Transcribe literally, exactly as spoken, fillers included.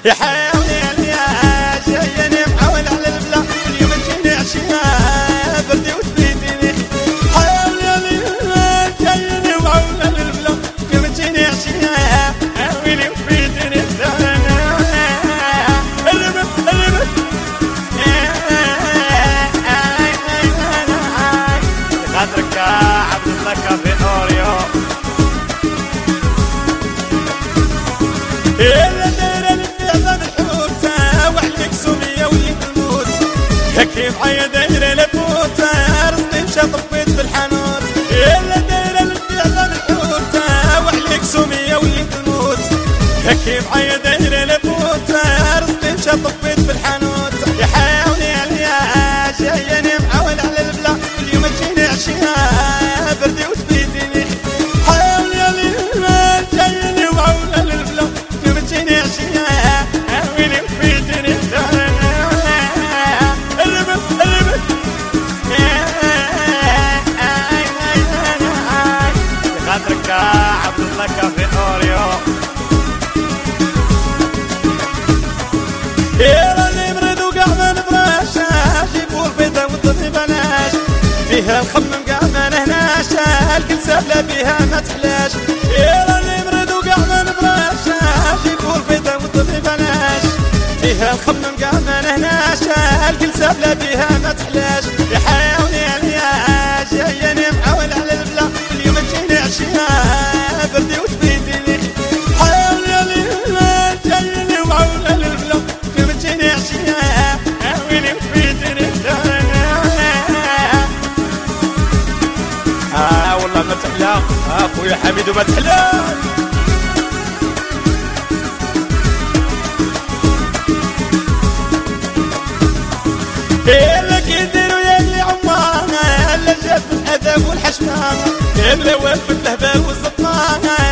يا حيواني يا جايني معول على البلا اليوم تجيني عشية بردي وتبيتيني حيواني يا جايني معول على البلا اليوم تجيني عشية ويلي وتبيتيني الربط الربط خاطرك عبد الله كافي اوريو إلا دايرة للفعل بالحوتة وعليك سوريا وليك الموت كيف عيا دايرة لبوتة رزقي مشى طفيت بالحانوت إلا دايرة للفعل بالحوتة وعليك سوريا وليك الموت كيف عيا دايرة لبوتة رزقي مشى طفيت بالحانوت يا حيواني يا جايني معول على البلا اليوم تجيني عشية بردي وتبيتيني حيواني يا جايني معول على البلا تجيني عشية ويلي وفيتني الربط الربط خاطرك عبد الله كافي اوريو يا راني مريض وقاع ما نبراشها جيبوا البيضة والضبي بلاش فيها الخمم قاع ما نهناش الكل سهلة بيها ما تحلاش يا راني مريض وقاع ما نبراشها جيبوا البيضة والضبي بلاش فيها الخمم قاع ما نهناش الكل سهلة بيها ما تحلاش يا حيواني يا جايني معول على البلا اليوم تجيني عشية بردي وتبيتيني حيواني يا جايني معول على البلا اليوم تجيني عشية ويلي وتبيتيني آه والله ما تحلى اخويا حميد وما تحلى إلا كيديروا يا اللي عمانا إلا جاب الأدب والحشمانة إلا وقف الهبال والزطمانة